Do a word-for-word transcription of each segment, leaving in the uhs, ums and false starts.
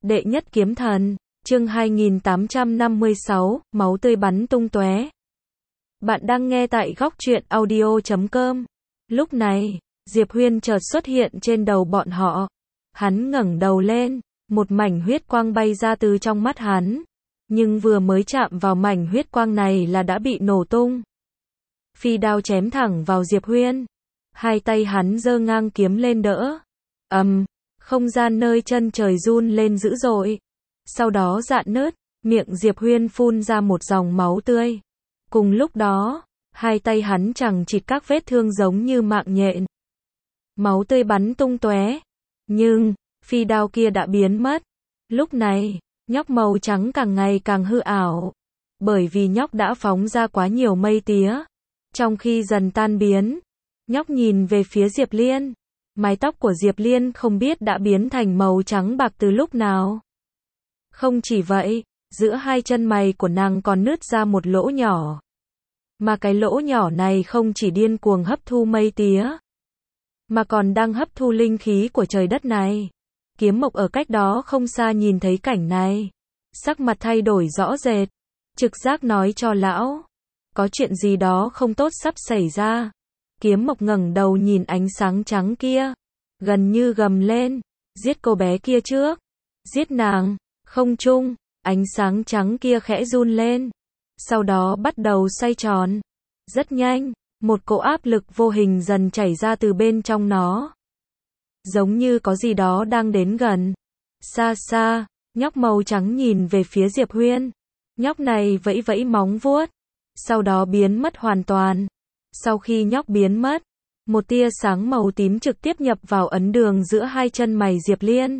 Đệ nhất kiếm thần, chương hai nghìn tám trăm năm mươi sáu, máu tươi bắn tung tóe. Bạn đang nghe tại góc truyện audio chấm com. Lúc này, Diệp Huyên chợt xuất hiện trên đầu bọn họ. Hắn ngẩng đầu lên, một mảnh huyết quang bay ra từ trong mắt hắn. Nhưng vừa mới chạm vào mảnh huyết quang này là đã bị nổ tung. Phi đao chém thẳng vào Diệp Huyên. Hai tay hắn giơ ngang kiếm lên đỡ. Ầm, không gian nơi chân trời run lên dữ dội. Sau đó rạn nứt, miệng Diệp Huyên phun ra một dòng máu tươi. Cùng lúc đó, hai tay hắn chằng chịt các vết thương giống như mạng nhện. Máu tươi bắn tung tóe. Nhưng, phi đao kia đã biến mất. Lúc này, nhóc màu trắng càng ngày càng hư ảo. Bởi vì nhóc đã phóng ra quá nhiều mây tía. Trong khi dần tan biến, nhóc nhìn về phía Diệp Liên. Mái tóc của Diệp Liên không biết đã biến thành màu trắng bạc từ lúc nào. Không chỉ vậy, giữa hai chân mày của nàng còn nứt ra một lỗ nhỏ. Mà cái lỗ nhỏ này không chỉ điên cuồng hấp thu mây tía, mà còn đang hấp thu linh khí của trời đất này. Kiếm Mộc ở cách đó không xa nhìn thấy cảnh này. Sắc mặt thay đổi rõ rệt. Trực giác nói cho lão, có chuyện gì đó không tốt sắp xảy ra. Kiếm Mộc ngẩng đầu nhìn ánh sáng trắng kia. Gần như gầm lên. Giết cô bé kia trước. Giết nàng. Không trung, ánh sáng trắng kia khẽ run lên. Sau đó bắt đầu xoay tròn. Rất nhanh, một cỗ áp lực vô hình dần chảy ra từ bên trong nó. Giống như có gì đó đang đến gần. Xa xa, nhóc màu trắng nhìn về phía Diệp Huyên. Nhóc này vẫy vẫy móng vuốt. Sau đó biến mất hoàn toàn. Sau khi nhóc biến mất, một tia sáng màu tím trực tiếp nhập vào ấn đường giữa hai chân mày Diệp Liên.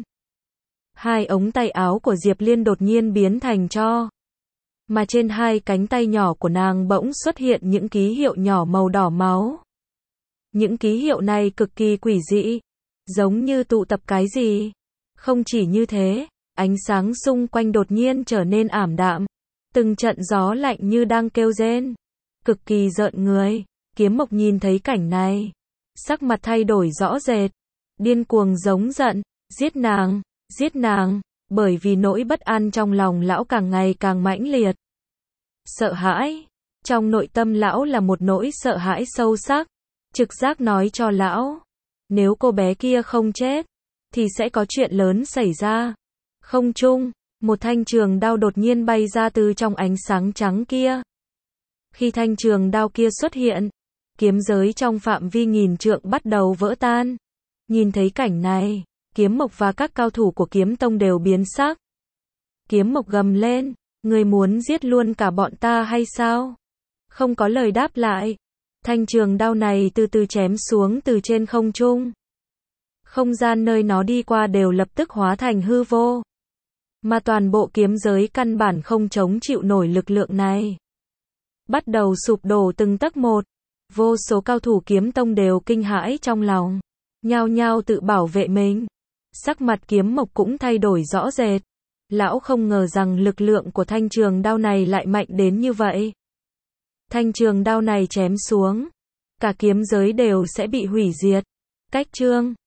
Hai ống tay áo của Diệp Liên đột nhiên biến thành tro. Mà trên hai cánh tay nhỏ của nàng bỗng xuất hiện những ký hiệu nhỏ màu đỏ máu. Những ký hiệu này cực kỳ quỷ dị. Giống như tụ tập cái gì. Không chỉ như thế, ánh sáng xung quanh đột nhiên trở nên ảm đạm. Từng trận gió lạnh như đang kêu rên. Cực kỳ rợn người. Kiếm Mộc nhìn thấy cảnh này. Sắc mặt thay đổi rõ rệt. Điên cuồng giống giận. Giết nàng. Giết nàng. Bởi vì nỗi bất an trong lòng lão càng ngày càng mãnh liệt. Sợ hãi. Trong nội tâm lão là một nỗi sợ hãi sâu sắc. Trực giác nói cho lão, nếu cô bé kia không chết, thì sẽ có chuyện lớn xảy ra. Không trung, một thanh trường đao đột nhiên bay ra từ trong ánh sáng trắng kia. Khi thanh trường đao kia xuất hiện, kiếm giới trong phạm vi nghìn trượng bắt đầu vỡ tan. Nhìn thấy cảnh này, Kiếm Mộc và các cao thủ của Kiếm Tông đều biến sắc. Kiếm Mộc gầm lên, người muốn giết luôn cả bọn ta hay sao? Không có lời đáp lại. Thanh trường đao này từ từ chém xuống từ trên không trung. Không gian nơi nó đi qua đều lập tức hóa thành hư vô. Mà toàn bộ kiếm giới căn bản không chống chịu nổi lực lượng này. Bắt đầu sụp đổ từng tấc một. Vô số cao thủ Kiếm Tông đều kinh hãi trong lòng. Nhao nhao tự bảo vệ mình. Sắc mặt Kiếm Mộc cũng thay đổi rõ rệt. Lão không ngờ rằng lực lượng của thanh trường đao này lại mạnh đến như vậy. Thanh trường đao này chém xuống, cả kiếm giới đều sẽ bị hủy diệt. Cách chương